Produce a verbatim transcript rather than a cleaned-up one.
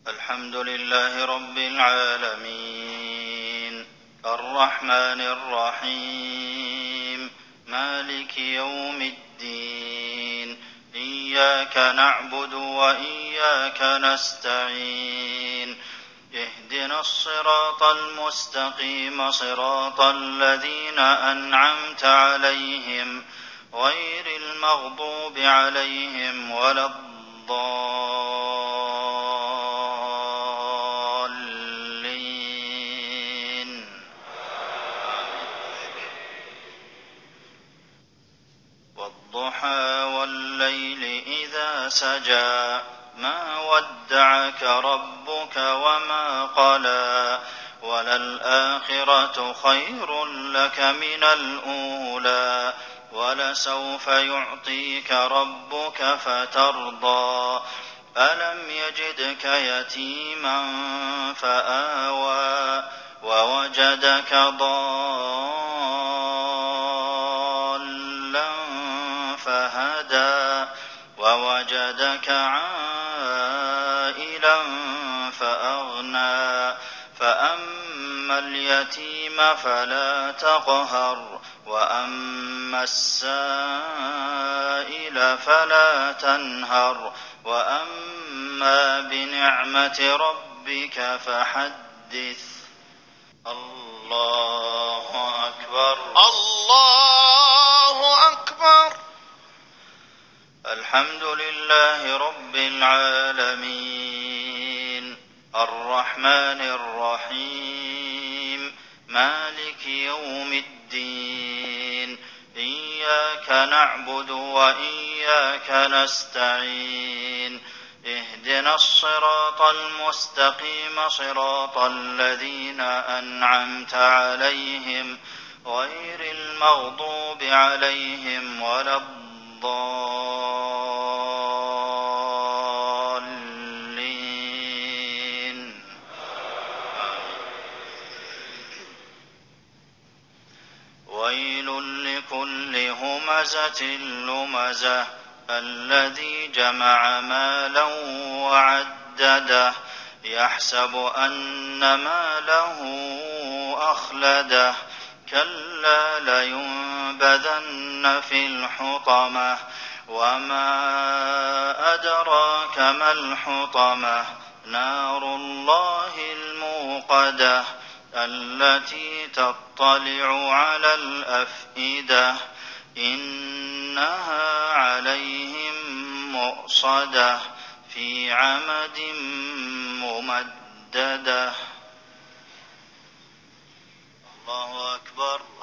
الحمد لله رب العالمين الرحمن الرحيم مالك يوم الدين إياك نعبد وإياك نستعين اهدنا الصراط المستقيم صراط الذين أنعمت عليهم غير المغضوب عليهم ولا الضالين والضحى والليل إذا سجى ما ودعك ربك وما قلى وللآخرة خير لك من الأولى ولسوف يعطيك ربك فترضى ألم يجدك يتيما فآوى ووجدك ضالا فهدى ووجدك عائلا فأغنى فأما اليتيم فلا تقهر وأما السائل فلا تنهر وأما بنعمة ربك فحدث الله أكبر الله أكبر. الحمد لله رب العالمين الرحمن الرحيم مالك يوم الدين إياك نعبد وإياك نستعين اهدنا الصراط المستقيم صراط الذين أنعمت عليهم غير المغضوب عليهم ولا الضالين. ويل لكل همزة لمزة الذي جمع مالا وعدده يحسب أن ماله أخلده كلا لينبذن في الحطمة وما أدراك ما الحطمة نار الله الموقدة التي تطلع على الأفئدة إنها عليهم مؤصدة في عمد ممددة. الله أكبر.